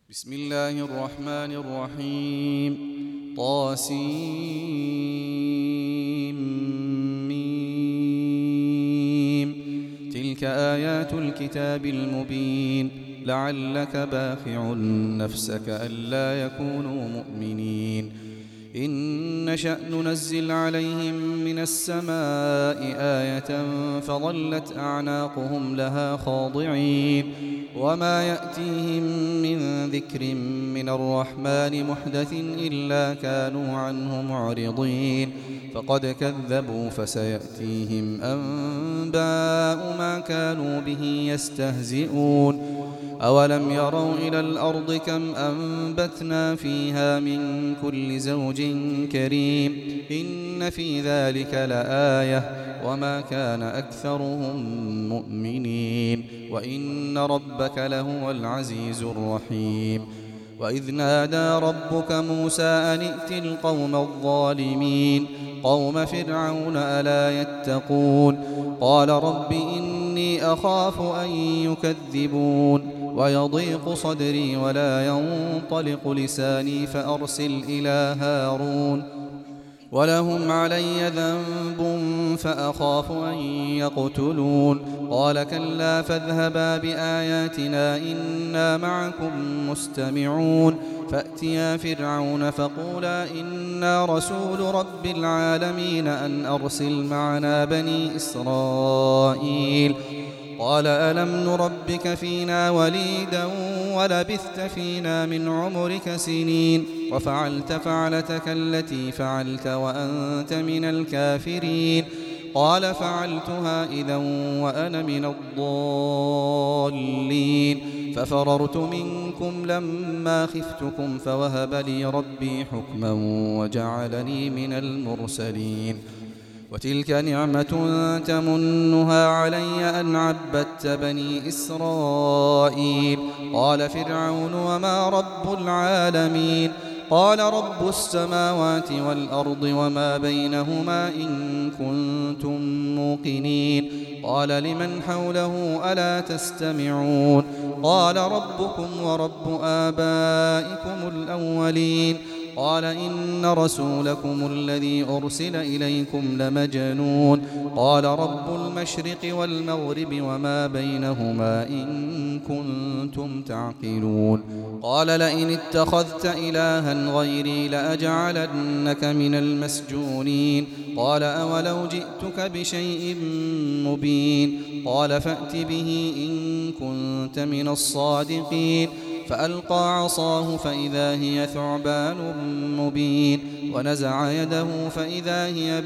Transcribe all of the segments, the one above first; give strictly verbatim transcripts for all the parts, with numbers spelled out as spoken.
بسم الله الرحمن الرحيم طاسيم. تلك آيات الكتاب المبين. لعلك باخع نفسك ألا يكونوا مؤمنين. إن نشأ ننزل عليهم من السماء آية فظلت أعناقهم لها خاضعين وما يأتيهم من ذكر من الرحمن محدث إلا كانوا عنه معرضين. فقد كذبوا فسيأتيهم أنباء ما كانوا به يستهزئون. أولم يروا إلى الأرض كم أنبتنا فيها من كل زوج كريم إن في ذلك لآية وما كان أكثرهم مؤمنين وإن ربك لهو العزيز الرحيم. وإذ نادى ربك موسى أن ائت القوم الظالمين قوم فرعون ألا يتقون قال رب إني أخاف أن يكذبون ويضيق صدري ولا ينطلق لساني فأرسل إلى هارون ولهم علي ذنب فأخاف أن يقتلون قال كلا فاذهبا بآياتنا إنا معكم مستمعون فأتيا فرعون فقولا إنا رسول رب العالمين أن أرسل معنا بني إسرائيل قال ألم نربك فينا وليدا ولبثت فينا من عمرك سنين وفعلت فعلتك التي فعلت وأنت من الكافرين قال فعلتها إذا وأنا من الضالين ففررت منكم لما خفتكم فوهب لي ربي حكما وجعلني من المرسلين. وتلك نعمة تمنها علي أن عبدت بني إسرائيل قال فرعون وما رب العالمين قال رب السماوات والأرض وما بينهما إن كنتم موقنين قال لمن حوله ألا تستمعون قال ربكم ورب آبائكم الأولين قال إن رسولكم الذي أرسل إليكم لمجنون قال رب المشرق والمغرب وما بينهما إن كنتم تعقلون قال لئن اتخذت إلها غيري لأجعلنك من المسجونين قال أولو جئتك بشيء مبين قال فأت به إن كنت من الصادقين فألقى عصاه فإذا هي ثعبان مبين ونزع يده فإذا هي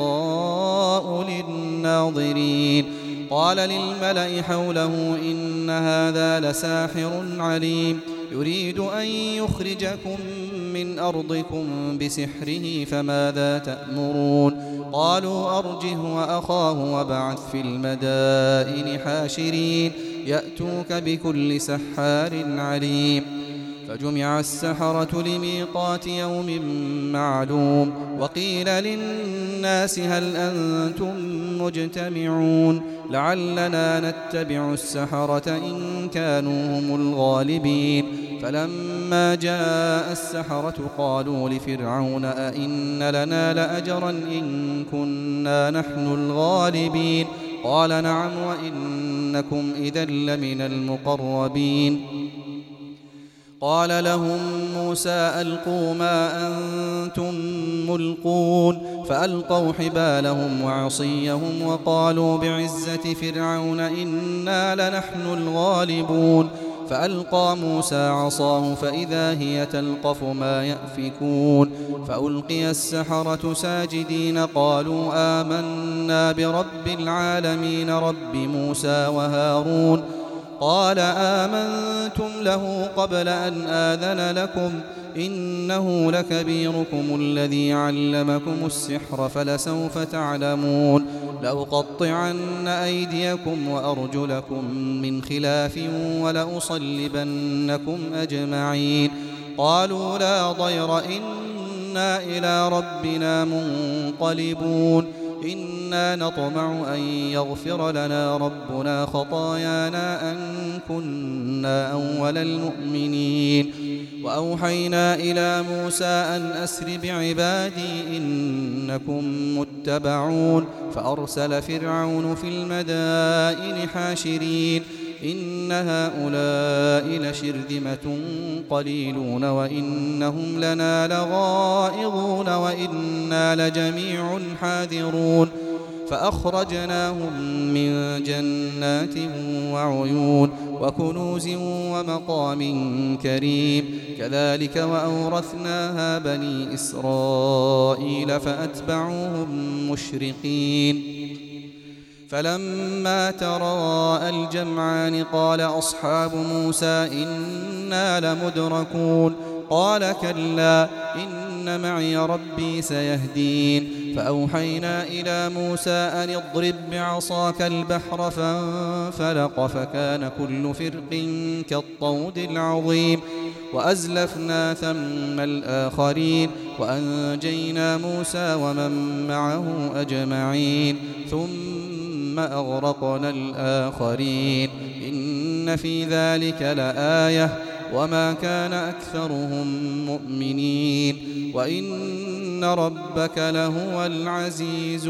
بيضاء للناظرين قال للملأ حوله إن هذا لساحر عليم يريد أن يخرجكم من أرضكم بسحره فماذا تأمرون قالوا أرجه وأخاه وابعث في المدائن حاشرين يأتوك بكل سحار عليم. فجمع السحرة لميقات يوم معلوم وقيل للناس هل أنتم مجتمعون لعلنا نتبع السحرة إن كانوا هم الغالبين. فلما جاء السحرة قالوا لفرعون أئن لنا لأجرا إن كنا نحن الغالبين قال نعم وإنكم إذا لمن المقربين. قال لهم موسى ألقوا ما أنتم ملقون فألقوا حبالهم وعصيهم وقالوا بعزة فرعون إنا لنحن الغالبون فألقى موسى عصاه فإذا هي تلقف ما يأفكون فألقي السحرة ساجدين قالوا آمنا برب العالمين رب موسى وهارون قال آمنتم له قبل أن آذن لكم إنه لكبيركم الذي علمكم السحر فلسوف تعلمون لأقطعن أيديكم وأرجلكم من خلاف ولأصلبنكم أجمعين قالوا لا ضير إنا إلى ربنا منقلبون إنا نطمع أن يغفر لنا ربنا خطايانا أن كنا أول المؤمنين وأوحينا إلى موسى أن أسر بعبادي إنكم متبعون فأرسل فرعون في المدائن حاشرين إن هؤلاء لشرذمة قليلون وإنهم لنا لغائظون وإنا لجميع حاذرون فأخرجناهم من جنات وعيون وكنوز ومقام كريم كذلك وأورثناها بني إسرائيل فأتبعوهم مشرقين فلما تراءى الجمعان قال أصحاب موسى إنا لمدركون قال كلا إن معي ربي سيهدين فأوحينا إلى موسى أن اضرب بعصاك البحر فانفلق فكان كل فرق كالطود العظيم وأزلفنا ثم الآخرين وأنجينا موسى ومن معه أجمعين ثم أغرقنا الآخرين إن في ذلك لآية وما كان أكثرهم مؤمنين وإن ربك لهو العزيز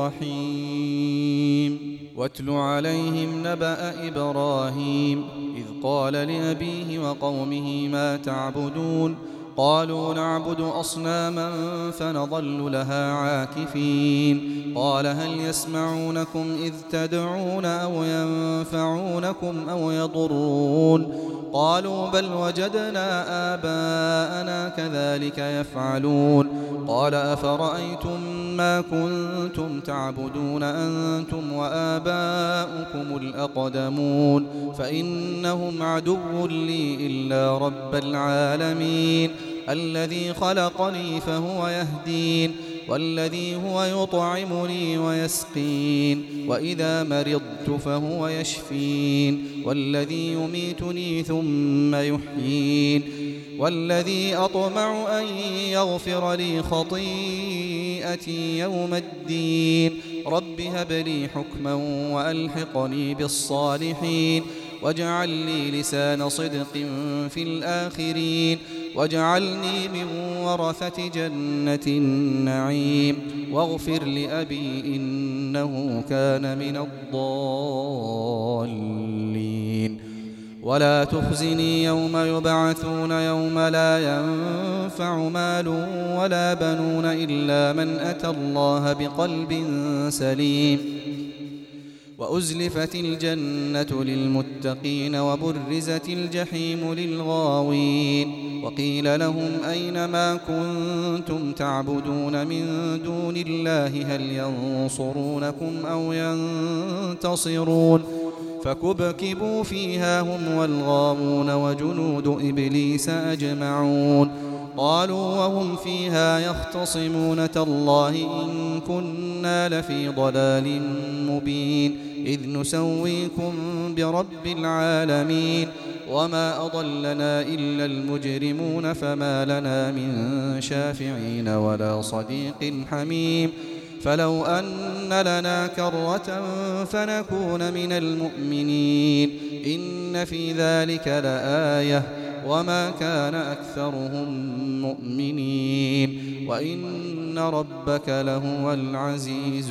الرحيم واتل عليهم نبأ إبراهيم إذ قال لأبيه وقومه ما تعبدون قالوا نعبد أصناما فنظل لها عاكفين قال هل يسمعونكم إذ تدعون أو ينفعونكم أو يضرون قالوا بل وجدنا آباءنا كذلك يفعلون قال أفرأيتم ما كنتم تعبدون أنتم وآباؤكم الأقدمون فإنهم عدو لي إلا رب العالمين الذي خلقني فهو يهدين والذي هو يطعمني ويسقين وإذا مرضت فهو يشفين والذي يميتني ثم يحيين والذي أطمع أن يغفر لي خطيئتي يوم الدين رب هب لي حكما وألحقني بالصالحين واجعل لي لسان صدق في الآخرين واجعلني من ورثة جنة النعيم واغفر لأبي إنه كان من الضالين ولا تخزني يوم يبعثون يوم لا ينفع مال ولا بنون إلا من أتى الله بقلب سليم وأزلفت الجنة للمتقين وبرزت الجحيم للغاوين وقيل لهم أين ما كنتم تعبدون من دون الله هل ينصرونكم أو ينتصرون فكبكبوا فيها هم والغاوون وجنود إبليس أجمعون قالوا وهم فيها يختصمون تالله إن كنا لفي ضلال مبين إذ نسويكم برب العالمين وما أضلنا إلا المجرمون فما لنا من شافعين ولا صديق حميم فلو أن لنا كرة فنكون من المؤمنين إن في ذلك لآية وما كان أكثرهم مؤمنين وإن ربك لهو العزيز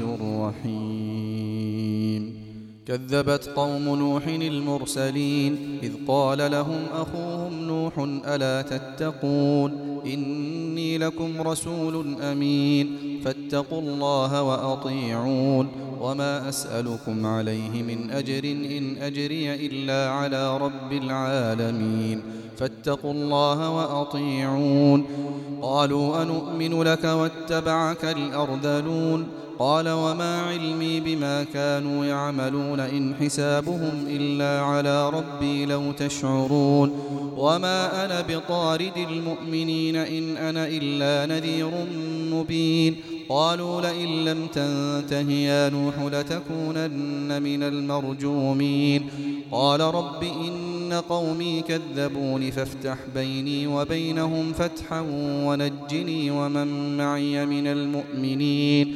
الرحيم كذبت قوم نوح المرسلين إذ قال لهم أخوهم نوح ألا تتقون إني لكم رسول أمين فاتقوا الله وأطيعون وما أسألكم عليه من أجر إن أجري إلا على رب العالمين فاتقوا الله وأطيعون قالوا أنؤمن لك واتبعك الأرذلون قال وما علمي بما كانوا يعملون إن حسابهم إلا على ربي لو تشعرون وما أنا بطارد المؤمنين إن أنا إلا نذير مبين قالوا لئن لم تنته يا نوح لتكونن من المرجومين قال رب إن قومي كذبون فافتح بيني وبينهم فتحا ونجني ومن معي من المؤمنين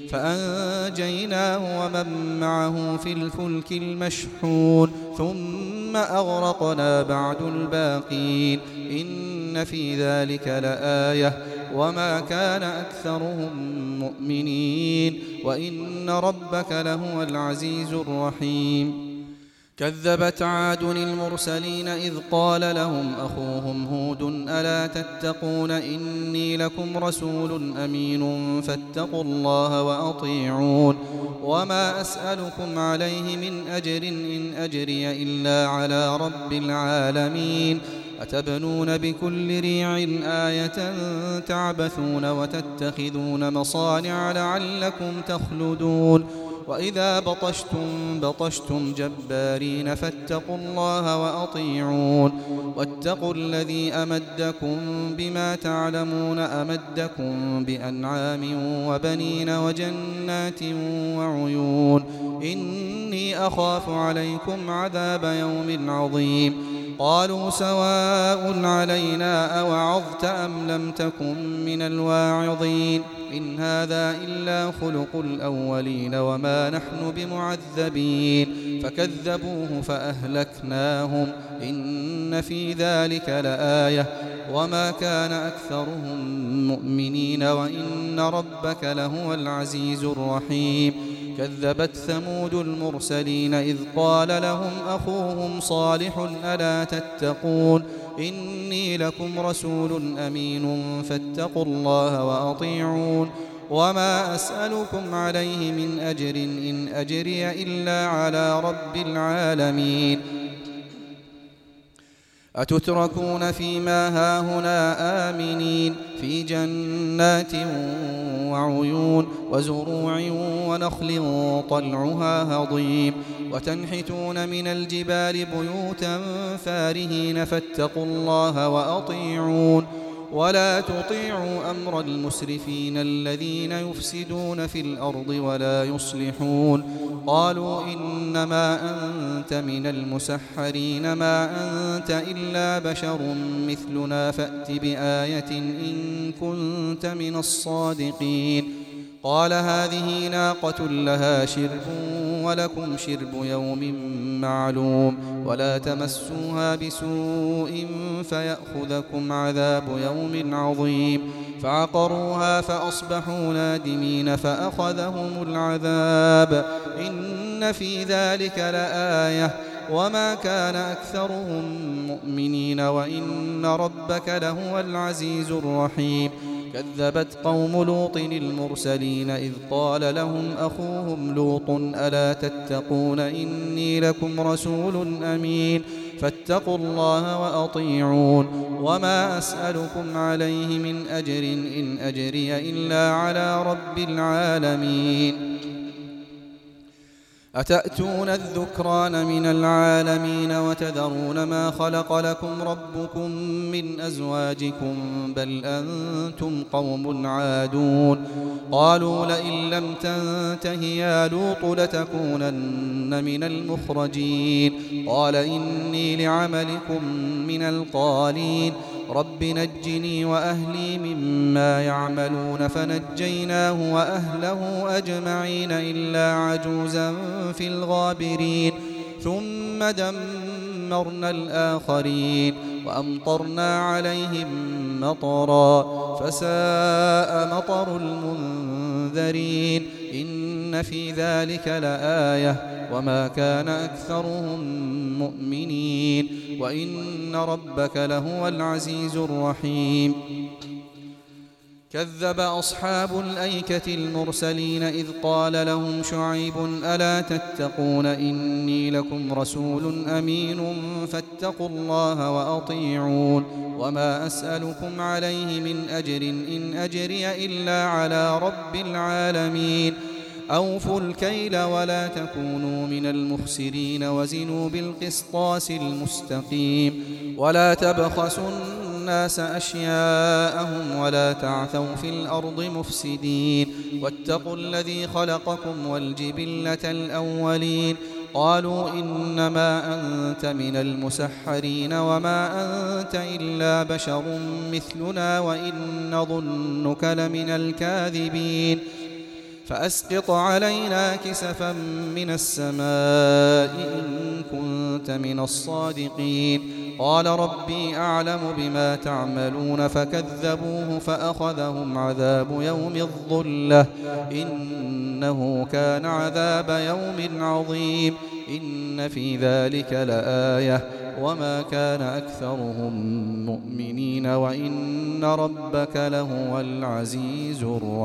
فأنجيناه ومن معه في الفلك المشحون ثم أغرقنا بعد الباقين إن في ذلك لآية وما كان أكثرهم مؤمنين وإن ربك لهو العزيز الرحيم. كذبت عاد المرسلين إذ قال لهم أخوهم هود ألا تتقون إني لكم رسول أمين فاتقوا الله وأطيعون وما أسألكم عليه من أجر إن أجري إلا على رب العالمين. أتبنون بكل ريع آية تعبثون وتتخذون مصانع لعلكم تخلدون وإذا بطشتم بطشتم جبارين فاتقوا الله وأطيعون واتقوا الذي أمدكم بما تعلمون أمدكم بأنعام وبنين وجنات وعيون إني أخاف عليكم عذاب يوم عظيم. قالوا سواء علينا أوعظت أم لم تكن من الواعظين إن هذا إلا خلق الأولين وما نحن بمعذبين فكذبوه فأهلكناهم إن في ذلك لآية وما كان أكثرهم مؤمنين وإن ربك لهو العزيز الرحيم. كذبت ثمود المرسلين إذ قال لهم أخوهم صالح ألا تتقون إني لكم رسول أمين فاتقوا الله وأطيعون وما أسألكم عليه من أجر إن أجري إلا على رب العالمين. أتتركون فيما هاهنا آمنين في جنات وعيون وزروع ونخل طلعها هضيم وتنحتون من الجبال بيوتا فارهين فاتقوا الله وأطيعون ولا تطيعوا أمر المسرفين الذين يفسدون في الأرض ولا يصلحون. قالوا إنما أنت من المسحرين ما أنت إلا بشر مثلنا فأت بآية إن كنت من الصادقين. قال هذه ناقة لها شرب ولكم شرب يوم معلوم ولا تمسوها بسوء فيأخذكم عذاب يوم عظيم. فعقروها فأصبحوا نادمين فأخذهم العذاب إن في ذلك لآية وما كان أكثرهم مؤمنين وإن ربك لهو العزيز الرحيم. كذبت قوم لوط المرسلين إذ قال لهم أخوهم لوط ألا تتقون إني لكم رسول أمين فاتقوا الله وأطيعون وما أسألكم عليه من أجر إن أجري إلا على رب العالمين. أتأتون الذكران من العالمين وتذرون ما خلق لكم ربكم من أزواجكم بل أنتم قوم عادون. قالوا لئن لم تنته يا لوط لتكونن من المخرجين. قال إني لعملكم من القالين رب نجني وأهلي مما يعملون فنجيناه وأهله أجمعين إلا عجوزا في الغابرين ثم دمرنا الآخرين وأمطرنا عليهم مطرا فساء مطر المنذرين إن في ذلك لآية وما كان أكثرهم مؤمنين وإن ربك لهو العزيز الرحيم. كذب أصحاب الأيكة المرسلين إذ قال لهم شعيب ألا تتقون إني لكم رسول أمين فاتقوا الله وأطيعون وما أسألكم عليه من أجر إن أجري إلا على رب العالمين. أوفوا الكيل ولا تكونوا من المخسرين وزنوا بالقسطاس المستقيم ولا تبخسوا الناس أشياءهم ولا تعثوا في الأرض مفسدين واتقوا الذي خلقكم والجبلة الأولين. قالوا إنما أنت من المسحرين وما أنت إلا بشر مثلنا وإن نظنك لمن الكاذبين. فأسقط علينا كسفا من السماء إن كنت من الصادقين قال ربي أعلم بما تعملون فكذبوه فأخذهم عذاب يوم الظلة إنه كان عذاب يوم عظيم إن في ذلك لآية وما كان أكثرهم مؤمنين وإن ربك لهو العزيز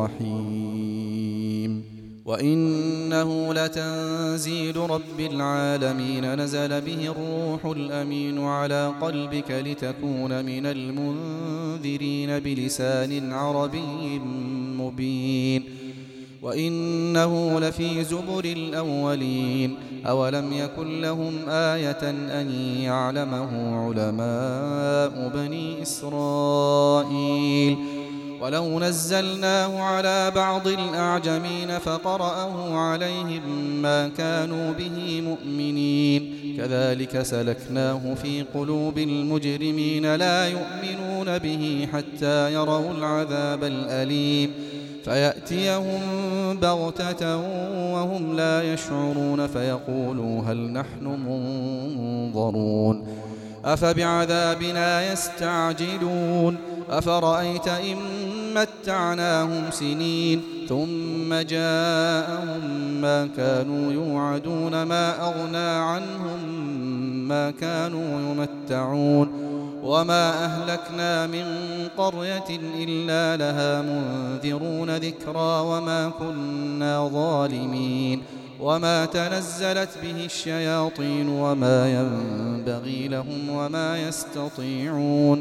الرحيم وإنه لتنزيل رب العالمين نزل به الروح الأمين على قلبك لتكون من المنذرين بلسان عربي مبين وإنه لفي زبر الأولين أولم يكن لهم آية أن يعلمه علماء بني إسرائيل ولو نزلناه على بعض الأعجمين فقرأه عليهم ما كانوا به مؤمنين كذلك سلكناه في قلوب المجرمين لا يؤمنون به حتى يروا العذاب الأليم فيأتيهم بغتة وهم لا يشعرون فيقولوا هل نحن منظرون أفبعذابنا يستعجلون أفرأيت إن متعناهم سنين ثم جاءهم ما كانوا يوعدون ما أغنى عنهم ما كانوا يمتعون وما أهلكنا من قرية إلا لها منذرون ذكرى وما كنا ظالمين وما تنزلت به الشياطين وما ينبغي لهم وما يستطيعون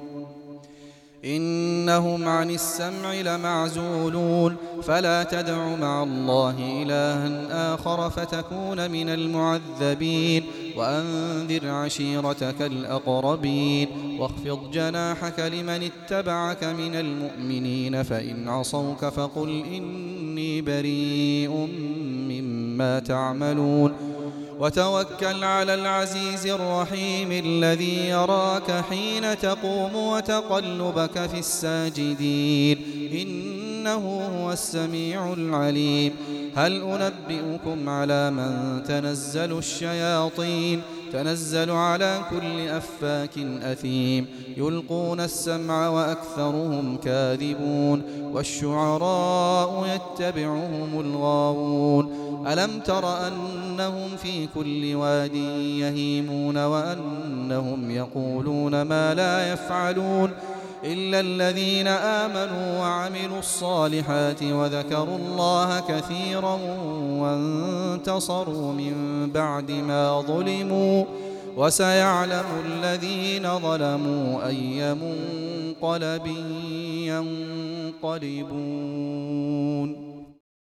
إنهم عن السمع لمعزولون فلا تدع مع الله إلها آخر فتكون من المعذبين وأنذر عشيرتك الأقربين واخفض جناحك لمن اتبعك من المؤمنين فإن عصوك فقل إني بريء مما تعملون وتوكل على العزيز الرحيم الذي يراك حين تقوم وتقلبك في الساجدين إنه هو السميع العليم هل أنبئكم على من تنزل الشياطين تنزل على كل أفاك أثيم يلقون السمع وأكثرهم كاذبون والشعراء يتبعهم الغاوون ألم تر أنهم في كل واد يهيمون وأنهم يقولون ما لا يفعلون إلا الذين آمنوا وعملوا الصالحات وذكروا الله كثيرا وانتصروا من بعد ما ظلموا وسيعلم الذين ظلموا أي منقلب ينقلبون.